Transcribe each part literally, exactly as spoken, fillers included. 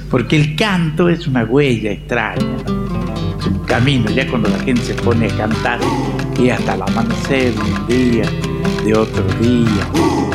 porque el canto es una huella extraña, ¿no? Es un camino, ya cuando la gente se pone a cantar y hasta el amanecer de un día, de otro día.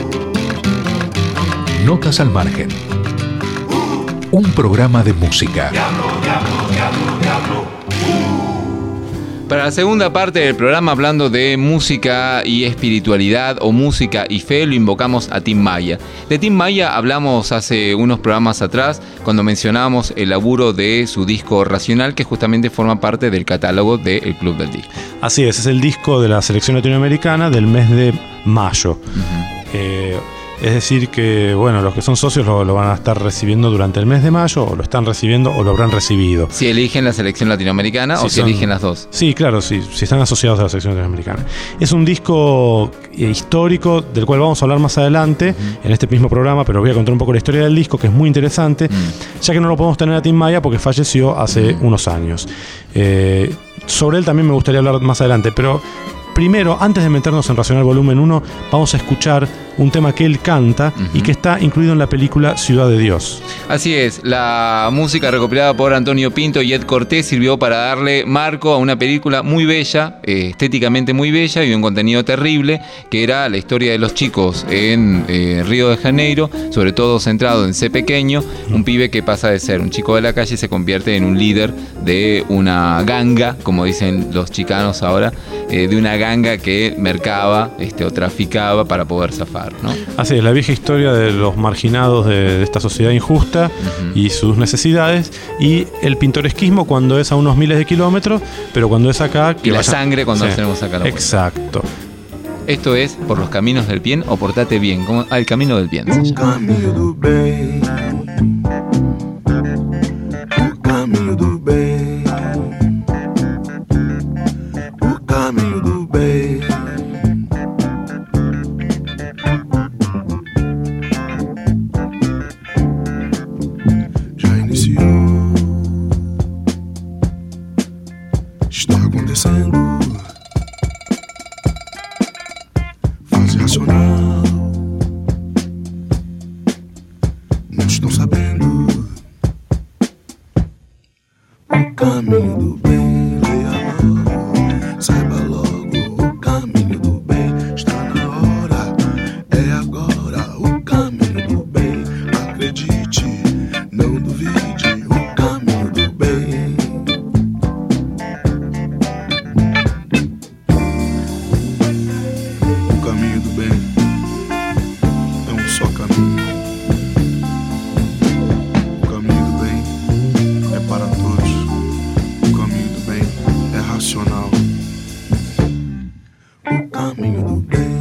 Notas al margen. Un programa de música. Diablo, diablo, diablo, diablo. Para la segunda parte del programa, hablando de música y espiritualidad o música y fe, lo invocamos a Tim Maya. De Tim Maya hablamos hace unos programas atrás cuando mencionábamos el laburo de su disco Racional, que justamente forma parte del catálogo del Club del Disco. Así es, es el disco de la selección latinoamericana del mes de mayo. Uh-huh. Eh, Es decir que, bueno, los que son socios lo, lo van a estar recibiendo durante el mes de mayo, o lo están recibiendo o lo habrán recibido. Si eligen la selección latinoamericana si o si son, eligen las dos. Sí, claro, sí, si están asociados a la selección latinoamericana. Es un disco eh, histórico del cual vamos a hablar más adelante uh-huh. en este mismo programa, pero voy a contar un poco la historia del disco, que es muy interesante, uh-huh. ya que no lo podemos tener a Tim Maya porque falleció hace uh-huh. unos años. Eh, sobre él también me gustaría hablar más adelante, pero... Primero, antes de meternos en Racional Volumen uno, vamos a escuchar un tema que él canta uh-huh. y que está incluido en la película Ciudad de Dios. Así es, la música recopilada por Antonio Pinto y Ed Cortés sirvió para darle marco a una película muy bella, eh, estéticamente muy bella y un contenido terrible, que era la historia de los chicos en eh, Río de Janeiro, sobre todo centrado en C pequeño, uh-huh. un pibe que pasa de ser un chico de la calle y se convierte en un líder de una ganga, como dicen los chicanos ahora, eh, de una ganga que mercaba este, o traficaba para poder zafar, ¿no? Así es, la vieja historia de los marginados de, de esta sociedad injusta uh-huh. y sus necesidades, y el pintoresquismo cuando es a unos miles de kilómetros, pero cuando es acá... Que y la vayan... sangre cuando sí. tenemos acá la vuelta. Exacto. Esto es Por los Caminos del Bien o Portate Bien, como al Camino del Bien. O caminho do bem, o caminho do bem, o caminho do bem. Já iniciou, está acontecendo. Fase racional, não estão sabendo o caminho do bem. Leia logo, saiba logo o caminho do bem. Está na hora, é agora o caminho do bem. Acredite, não duvide, o caminho do bem. O caminho do bem é um só caminho. O caminho do bem é para todos. O caminho do bem é racional. O caminho do bem.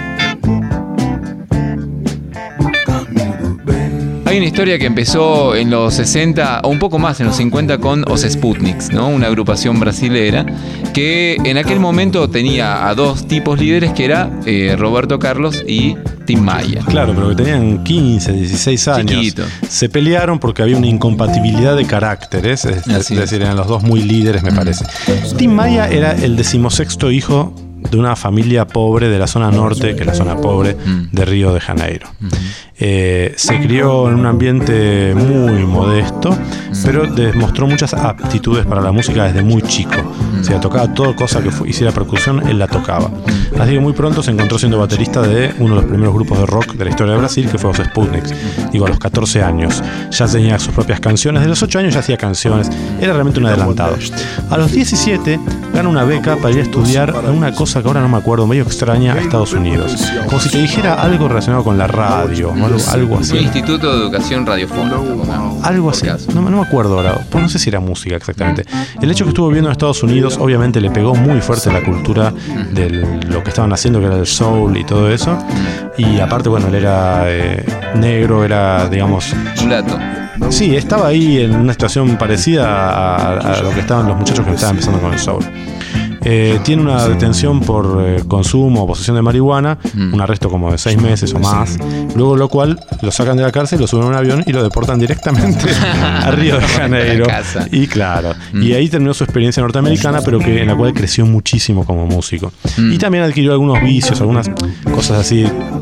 O caminho do bem. Hay una historia que empezó en los sesenta o un poco más en los cincuenta con Os Sputniks, ¿no? Una agrupación brasilera que en aquel momento tenía a dos tipos líderes, que era eh, Roberto Carlos y Tim Maya. Claro, pero que tenían quince, dieciséis años. Chiquito. Se pelearon porque había una incompatibilidad de caracteres, es, es decir, eran los dos muy líderes, me mm. parece. Tim Maya era el decimosexto hijo de una familia pobre de la zona norte, que es la zona pobre mm. de Río de Janeiro. Mm. Eh, se crió en un ambiente muy modesto, pero demostró muchas aptitudes para la música desde muy chico. O sea, tocaba toda cosa que fu- hiciera percusión, él la tocaba. Así que muy pronto se encontró siendo baterista de uno de los primeros grupos de rock de la historia de Brasil, que fue Os Sputniks. Digo, a los catorce años. Ya tenía sus propias canciones. De los ocho años ya hacía canciones. Era realmente un adelantado. A los diecisiete gana una beca para ir a estudiar una cosa que ahora no me acuerdo, medio extraña, a Estados Unidos. Como si te dijera algo relacionado con la radio, o algo, algo así. El Instituto de Educación Radiofónica. Algo así. No, no me acuerdo ahora. Pues no sé si era música exactamente. El hecho que estuvo viviendo en Estados Unidos obviamente le pegó muy fuerte la cultura de lo que estaban haciendo, que era el soul y todo eso. Y aparte, bueno, él era eh, negro, era, digamos... Mulato. Sí, estaba ahí en una situación parecida a, a lo que estaban los muchachos que estaban empezando con el soul. Eh, tiene una detención por eh, consumo o posesión de marihuana, mm. un arresto como de seis meses o más, luego lo cual lo sacan de la cárcel, lo suben a un avión y lo deportan directamente a Río de Janeiro. Y claro, mm. y ahí terminó su experiencia norteamericana, pero que en la cual creció muchísimo como músico. Mm. Y también adquirió algunos vicios, algunas cosas así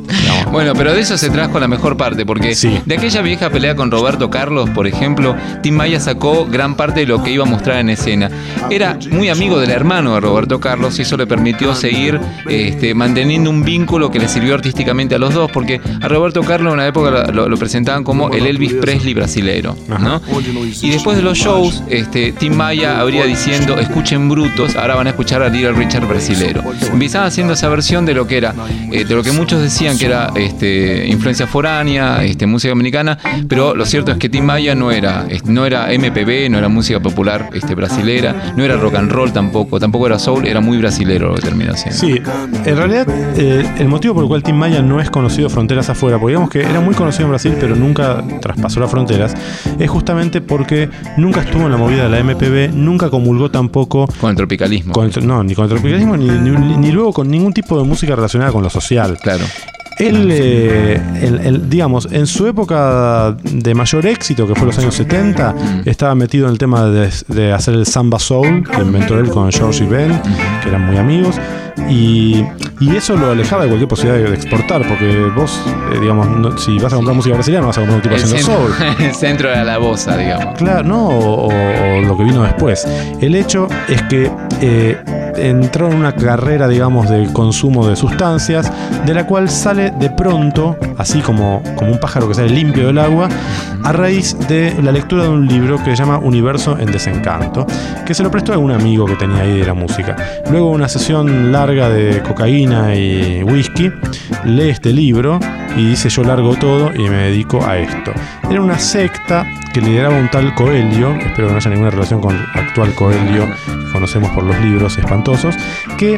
digamos. Bueno, pero de eso se trajo la mejor parte, porque Sí. de aquella vieja pelea con Roberto Carlos, por ejemplo, Tim Maya sacó gran parte de lo que iba a mostrar en escena. Era muy amigo del hermano de Roberto Carlos y eso le permitió seguir este, manteniendo un vínculo que le sirvió artísticamente a los dos, porque a Roberto Carlos en una época lo, lo presentaban como el Elvis Presley brasilero, ¿no? Y después de los shows, este, Tim Maya habría diciendo, escuchen brutos, ahora van a escuchar a Little Richard brasilero. Empezaba haciendo esa versión de lo que era, eh, de lo que muchos decían que era este, influencia foránea, este, música dominicana, pero lo cierto es que Tim Maya no era, no era M P B, no era música popular este, brasilera, no era rock and roll tampoco, tampoco era soul, era muy brasilero lo que terminó siendo. Sí, en realidad eh, el motivo por el cual Tim Maya no es conocido fronteras afuera, porque digamos que era muy conocido en Brasil pero nunca traspasó las fronteras, es justamente porque nunca estuvo en la movida de la M P B, nunca comulgó tampoco con el tropicalismo. Con el, no, ni con el tropicalismo ni, ni, ni luego con ningún tipo de música relacionada con lo social. Claro. Él, eh, el, el, digamos, en su época de mayor éxito, que fue los años setenta, mm. estaba metido en el tema de, de hacer el samba soul, que inventó él con George y Ben, mm. que eran muy amigos, y, y eso lo alejaba de cualquier posibilidad de exportar, porque vos, eh, digamos, no, si vas a comprar música brasileña, no vas a comprar un tipo el haciendo centro, soul. El centro era la bossa, digamos. Claro, no, o, o, o lo que vino después. El hecho es que eh, entró en una carrera, digamos, de consumo de sustancias, de la cual sale de pronto, así como, como un pájaro que sale limpio del agua, a raíz de la lectura de un libro que se llama Universo en Desencanto, que se lo prestó a un amigo que tenía ahí de la música. Luego una sesión larga de cocaína y whisky, lee este libro y dice: yo largo todo y me dedico a esto. Era una secta que lideraba un tal Coelho, espero que no haya ninguna relación con el actual Coelho que conocemos por los libros espantosos, que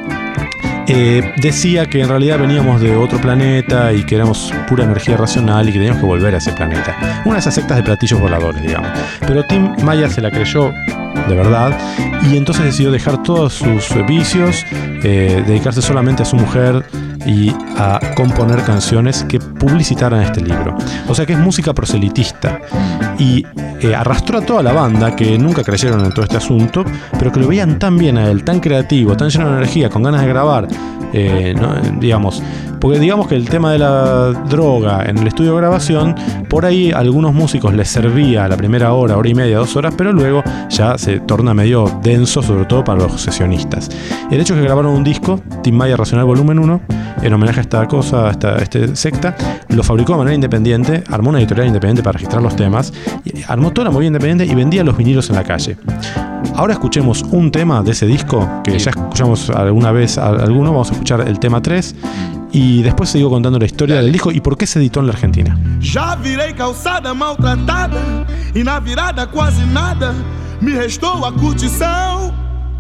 Eh, decía que en realidad veníamos de otro planeta y que éramos pura energía racional y que teníamos que volver a ese planeta. Una de esas sectas de platillos voladores, digamos. Pero Tim Maya se la creyó de verdad y entonces decidió dejar todos sus vicios, eh, dedicarse solamente a su mujer y a componer canciones que publicitaran este libro. O sea que es música proselitista y eh, arrastró a toda la banda que nunca creyeron en todo este asunto, pero que lo veían tan bien a él, tan creativo, tan lleno de energía, con ganas de grabar, eh, ¿no? digamos, porque digamos que el tema de la droga en el estudio de grabación, por ahí a algunos músicos les servía la primera hora, hora y media, dos horas, pero luego ya se torna medio denso, sobre todo para los sesionistas. El hecho es que grabaron un disco, Tim Maya Racional Volumen uno, en homenaje a esta cosa, a esta, a esta secta, lo fabricó de manera independiente, armó una editorial independiente para registrar los temas, armó toda la movida independiente y vendía los vinilos en la calle. Ahora escuchemos un tema de ese disco, que ya escuchamos alguna vez a alguno, vamos a escuchar el tema tres, y después sigo contando la historia del disco y por qué se editó en la Argentina. Já virei calçada maltratada e na virada quase nada me restou a curtição.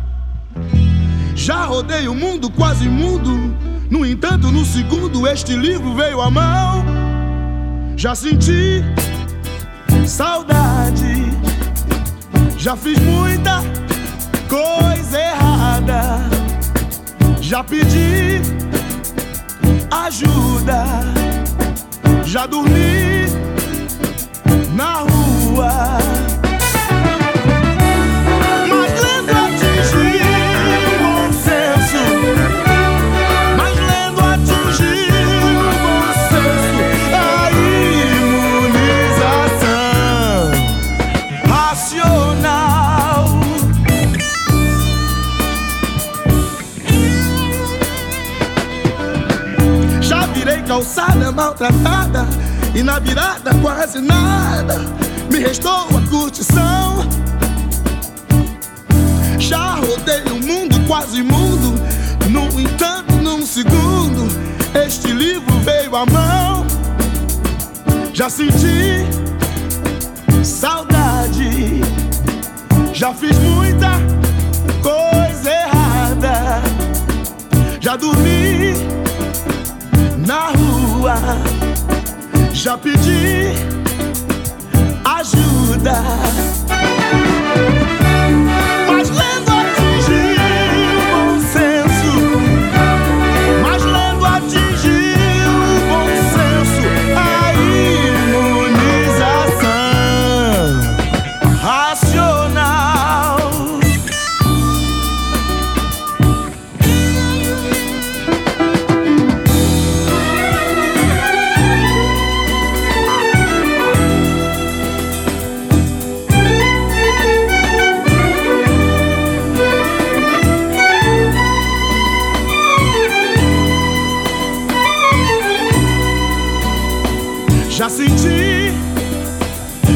Já rodei o mundo quase mudo, no entanto no segundo este livro veio à mão. Já senti saudade, já fiz muita coisa errada, já pedi ajuda, já dormi na rua. Mas lendo atingi o bom senso, mas lendo atingi o bom senso, a imunização racional. Já virei calçada maltratada e na virada quase nada me restou a curtição. Já rodei o mundo quase mundo, no entanto num segundo este livro veio à mão. Já senti saudade, já fiz muita coisa errada, já dormi na rua, já pedi ajuda, mas lendo atingi o bom senso, mas lendo atingi o bom senso, a imunização racional.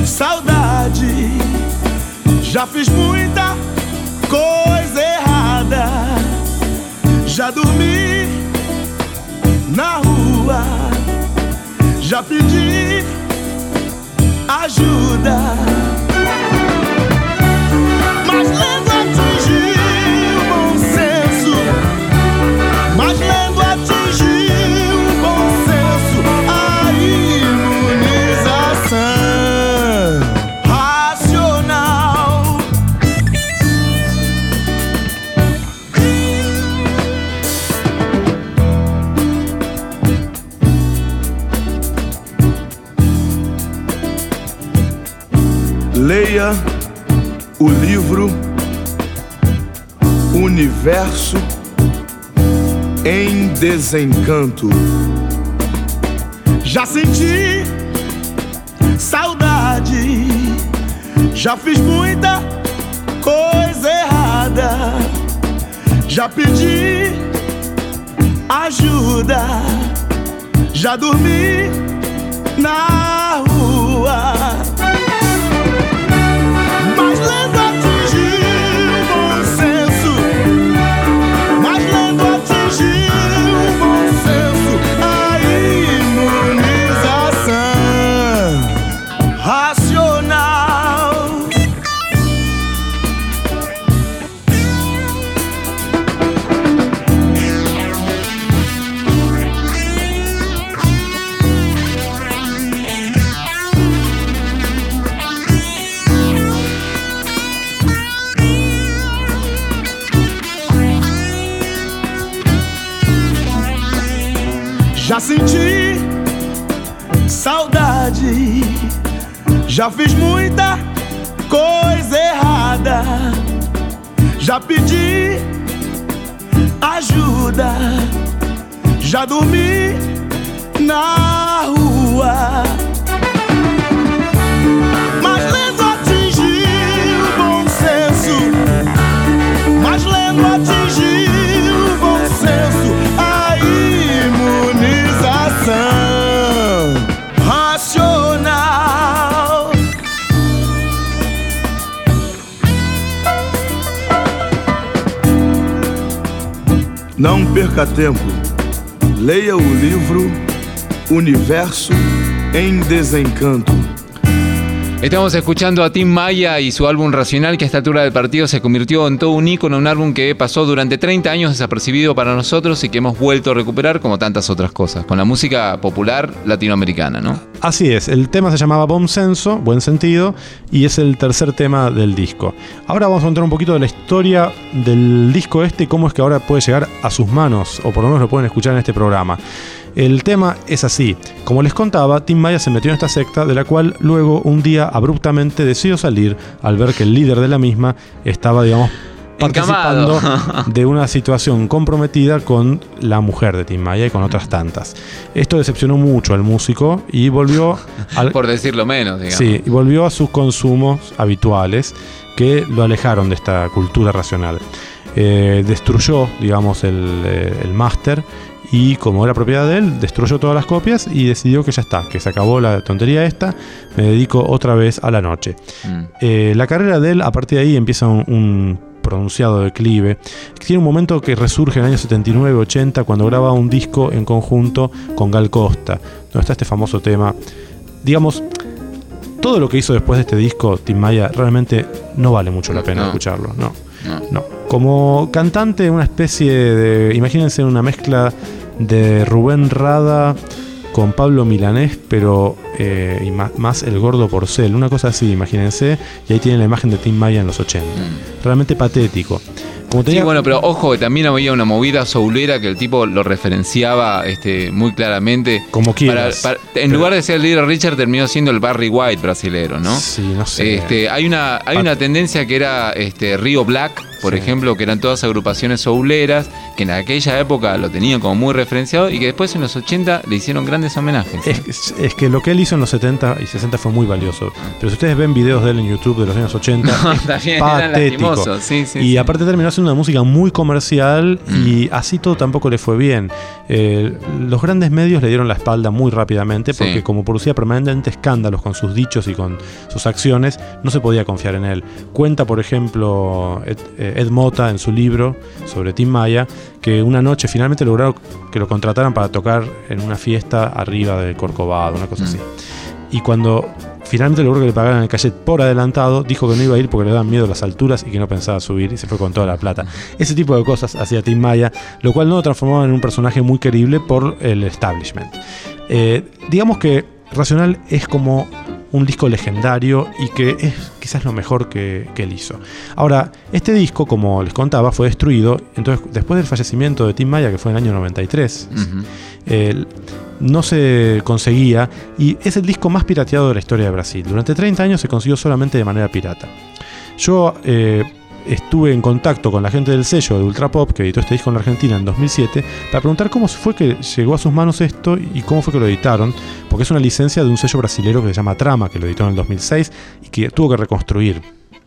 saudade. Já fiz muita coisa errada. Já dormi na rua. Já pedi ajuda. Mas lendo atingi o bom senso. Mas lendo atingi o bom senso. A imunização racional. Leia o livro Universo em Desencanto. Já senti saudade. Já fiz muita coisa errada. Já pedi ajuda. Já dormi na rua. Mas lendo atingi o bom senso. Mas lendo atingi o bom senso. A imunização racional. Já senti saudade. Já fiz muita coisa errada. Já pedi ajuda. Já dormi na rua. Mas lendo atingi o bom senso. Mas lendo atingi o bom senso. A imunização racional. Não perca tempo. Leia o livro Universo en Desencanto. Estamos escuchando a Tim Maya y su álbum Racional, que a esta altura del partido se convirtió en todo un ícono, un álbum que pasó durante treinta años desapercibido para nosotros y que hemos vuelto a recuperar como tantas otras cosas, con la música popular latinoamericana, ¿no? Así es, el tema se llamaba Bom Senso, Buen Sentido, y es el tercer tema del disco. Ahora vamos a contar un poquito de la historia del disco este y cómo es que ahora puede llegar a sus manos, o por lo menos lo pueden escuchar en este programa. El tema es así. Como les contaba, Tim Maya se metió en esta secta, de la cual luego un día abruptamente decidió salir al ver que el líder de la misma estaba, digamos, participando de una situación comprometida con la mujer de Tim Maya y con otras tantas. Esto decepcionó mucho al músico y volvió al, por decirlo menos, digamos. Sí, y volvió a sus consumos habituales que lo alejaron de esta cultura racional. Eh, destruyó, digamos, el, el máster. Y como era propiedad de él, destruyó todas las copias y decidió que ya está, que se acabó la tontería esta, me dedico otra vez a la noche. Mm. Eh, la carrera de él, a partir de ahí, empieza un, un pronunciado declive. Tiene un momento que resurge en el año setenta y nueve ochenta, cuando graba un disco en conjunto con Gal Costa, donde está este famoso tema. Digamos, todo lo que hizo después de este disco, Tim Maya, realmente no vale mucho la pena no. escucharlo, no. No. no. Como cantante, una especie de... Imagínense una mezcla de Rubén Rada con Pablo Milanés, pero eh, y más, más el Gordo Porcel, una cosa así, imagínense. Y ahí tienen la imagen de Tim Maya en los ochenta. Mm. Realmente patético. Como tenía... Sí, bueno, pero ojo que también había una movida soulera que el tipo lo referenciaba este, muy claramente. Como quieras. Para, para, en pero... lugar de ser el líder Richard, terminó siendo el Barry White brasilero, ¿no? Sí, no sé. Este, hay una, hay una tendencia que era este, Rio Black, por Sí. ejemplo, que eran todas agrupaciones souleras, que en aquella época lo tenían como muy referenciado y que después en los ochenta le hicieron grandes homenajes. Es, es- es que lo que él hizo en los setenta y sesenta fue muy valioso. Pero si ustedes ven videos de él en YouTube de los años ochenta, No, es también era patético. lastimoso. Sí, sí, y sí. aparte terminó haciendo una música muy comercial y así todo tampoco le fue bien. Eh, los grandes medios le dieron la espalda muy rápidamente porque Sí. como producía permanentemente escándalos con sus dichos y con sus acciones, no se podía confiar en él. Cuenta, por ejemplo, Ed, eh, Ed Mota en su libro sobre Tim Maya, que una noche finalmente lograron que lo contrataran para tocar en una fiesta arriba del Corcovado, una cosa Mm. así. Y cuando finalmente logró que le pagaran el cachet por adelantado, dijo que no iba a ir porque le daban miedo las alturas y que no pensaba subir y se fue con toda la plata. Ese tipo de cosas hacía Tim Maya, lo cual no lo transformaba en un personaje muy querible por el establishment. Eh, digamos que Racional es como un disco legendario y que es quizás lo mejor que, que él hizo. Ahora, este disco, como les contaba, fue destruido. Entonces, después del fallecimiento de Tim Maya, que fue en el año noventa y tres, Ujú. eh, no se conseguía y es el disco más pirateado de la historia de Brasil. Durante treinta años se consiguió solamente de manera pirata. Yo eh, estuve en contacto con la gente del sello de Ultra Pop que editó este disco en la Argentina en dos mil siete para preguntar cómo fue que llegó a sus manos esto y cómo fue que lo editaron, porque es una licencia de un sello brasilero que se llama Trama, que lo editó en el dos mil seis y que tuvo que reconstruir.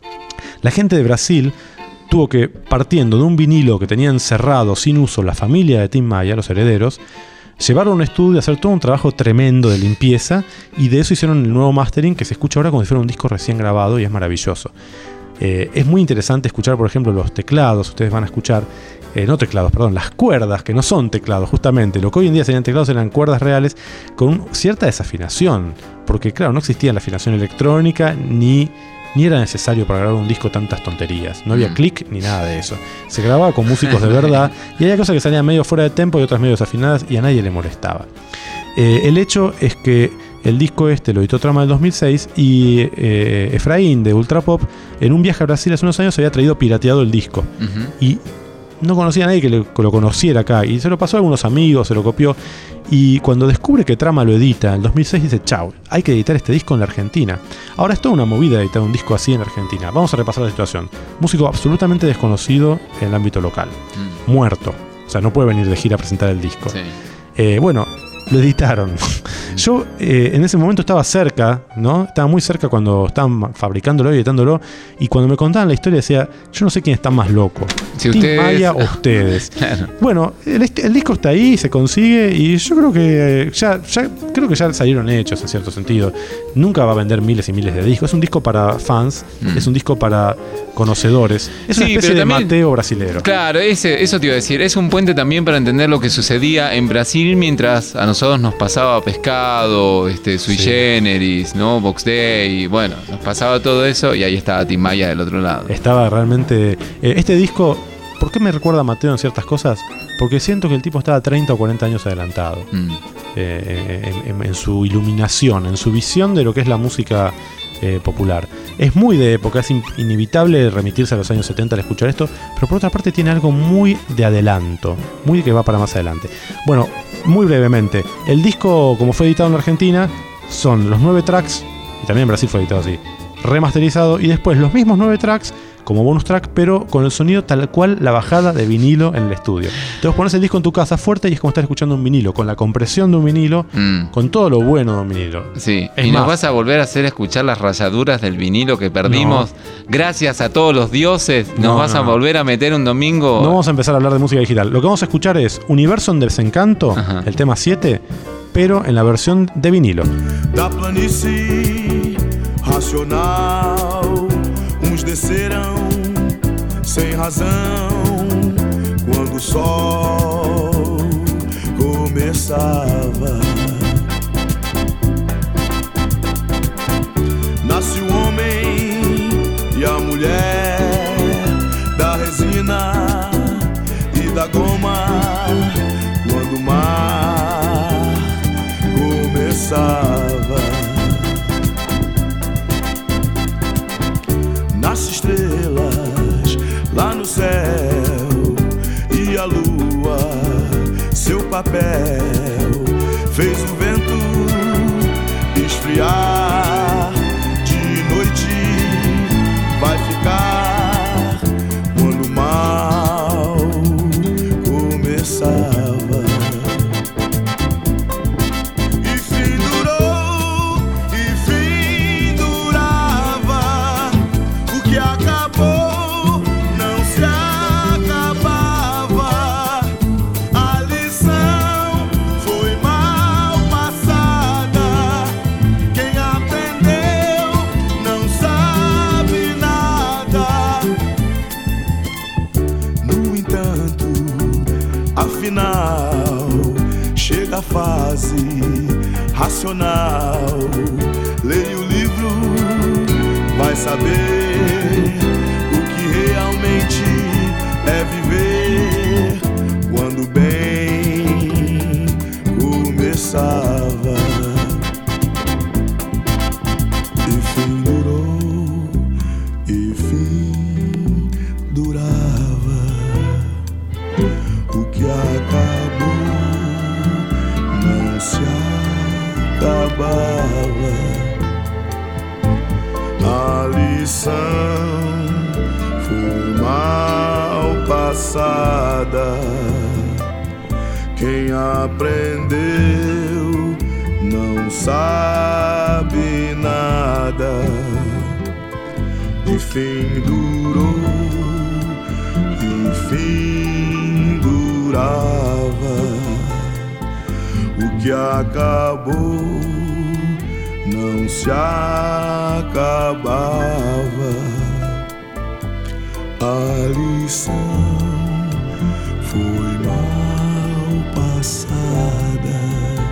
La gente de Brasil tuvo que, partiendo de un vinilo que tenía encerrado sin uso la familia de Tim Maya, los herederos, llevarlo a un estudio, hacer todo un trabajo tremendo de limpieza y de eso hicieron el nuevo mastering que se escucha ahora como si fuera un disco recién grabado y es maravilloso. Eh, es muy interesante escuchar, por ejemplo, los teclados. Ustedes van a escuchar, eh, no teclados, perdón, las cuerdas, que no son teclados, justamente. Lo que hoy en día serían teclados eran cuerdas reales con un- cierta desafinación, porque claro, no existía la afinación electrónica ni, ni era necesario para grabar un disco tantas tonterías. No había Mm. clic ni nada de eso. Se grababa con músicos de verdad y había cosas que salían medio fuera de tempo y otras medio desafinadas y a nadie le molestaba. Eh, el hecho es que el disco este lo editó Trama del dos mil seis y eh, Efraín de Ultra Pop en un viaje a Brasil hace unos años había traído pirateado el disco Ujú. y no conocía a nadie que, le- que lo conociera acá y se lo pasó a algunos amigos, se lo copió y cuando descubre que Trama lo edita en el dos mil seis dice chau, hay que editar este disco en la Argentina. Ahora es toda una movida editar un disco así en la Argentina. Vamos a repasar la situación. Músico absolutamente desconocido en el ámbito local, Mm. muerto, o sea no puede venir de gira a presentar el disco. Sí. Eh, bueno, lo editaron. Yo eh, en ese momento estaba cerca, ¿no? Estaba muy cerca cuando estaban fabricándolo y editándolo. Y cuando me contaban la historia decía, yo no sé quién está más loco. Si Tim ustedes- Maya o ustedes. Claro. Bueno, el, est- el disco está ahí, se consigue y yo creo que eh, ya, ya creo que ya salieron hechos en cierto sentido. Nunca va a vender miles y miles de discos. Es un disco para fans, Mm. es un disco para conocedores. Es una Sí, especie pero de también- Mateo brasilero. Claro, ese, eso te iba a decir. Es un puente también para entender lo que sucedía en Brasil mientras a nosotros nos pasaba Pescado, este, Sui Sí. Generis, ¿no? Box Day, y bueno, nos pasaba todo eso y ahí estaba Tim Maya del otro lado. Estaba realmente... eh, este disco, ¿por qué me recuerda a Mateo en ciertas cosas? Porque siento que el tipo estaba treinta o cuarenta años adelantado Mm. eh, en, en- en su iluminación, en su visión de lo que es la música eh, popular. Es muy de época, es in- inevitable remitirse a los años setenta al escuchar esto, pero por otra parte tiene algo muy de adelanto, muy que va para más adelante. Bueno, muy brevemente, el disco como fue editado en la Argentina son los nueve tracks, y también en Brasil fue editado así, remasterizado, y después los mismos nueve tracks como bonus track, pero con el sonido tal cual la bajada de vinilo en el estudio. Entonces pones el disco en tu casa fuerte y es como estar escuchando un vinilo, con la compresión de un vinilo, Mm. con todo lo bueno de un vinilo. Sí, Es y nos más- vas a volver a hacer escuchar las rayaduras del vinilo que perdimos. Gracias a todos los dioses, nos No, vas no, a no. volver a meter un domingo. No vamos a empezar a hablar de música digital. Lo que vamos a escuchar es Universo en Desencanto, Ajá. el tema siete, pero en la versión de vinilo. Da planície racional, uns descerão sem razão quando o sol começava. Nasce o homem e a mulher, da resina e da goma, quando o mar começava. Nasce estrelas lá no céu e a lua, seu papel, fez o vento esfriar. De noite vai ficar quando o fase racional. Leia o livro, vai saber o que realmente é viver. Quando bem começava e fim durou, e fim durava. O que acabou não se acabava. A lição foi mal passada. Quem aprendeu não sabe nada. E fim durou, e fim durava. O que acabou não se acabava. A lição foi mal passada.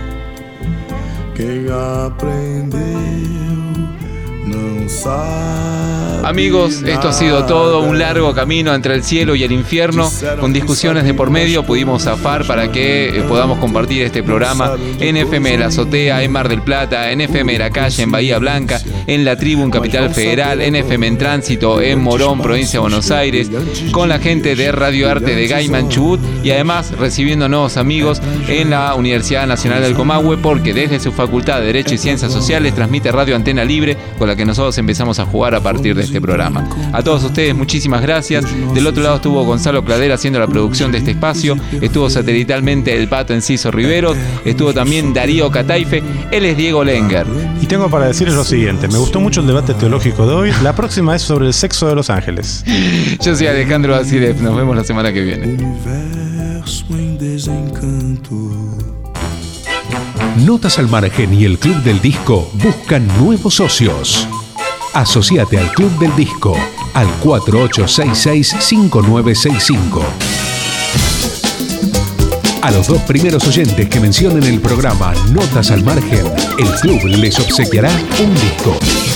Quem aprendeu no sabe. Amigos, esto ha sido todo, un largo camino entre el cielo y el infierno, con discusiones de por medio pudimos zafar para que eh, podamos compartir este programa en F M de la Azotea, en Mar del Plata, en F M de la Calle, en Bahía Blanca, en La Tribu, en Capital Federal, en F M en Tránsito, en Morón, provincia de Buenos Aires, con la gente de Radio Arte de Gaiman, Chubut, y además recibiendo nuevos amigos en la Universidad Nacional del Comahue, porque desde su Facultad de Derecho y Ciencias Sociales transmite Radio Antena Libre, con la que nosotros empezamos a jugar a partir de este programa. A todos ustedes, muchísimas gracias. Del otro lado estuvo Gonzalo Cladera haciendo la producción de este espacio, estuvo satelitalmente el Pato Enciso Riveros, estuvo también Darío Cataife, él es Diego Lenger. Y tengo para decirles lo siguiente, me gustó mucho el debate teológico de hoy, la próxima es sobre el sexo de los ángeles. Yo soy Alejandro Basilev, nos vemos la semana que viene. Notas al Margen y el Club del Disco buscan nuevos socios. Asociate al Club del Disco al cuatro ocho seis seis, cinco nueve seis cinco. A los dos primeros oyentes que mencionen el programa Notas al Margen, el club les obsequiará un disco.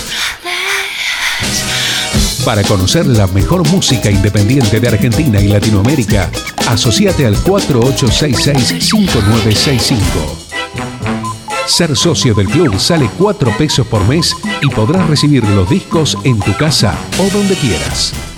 Para conocer la mejor música independiente de Argentina y Latinoamérica, asociate al cuatro ocho seis seis, cinco nueve seis cinco. Ser socio del club sale cuatro pesos por mes y podrás recibir los discos en tu casa o donde quieras.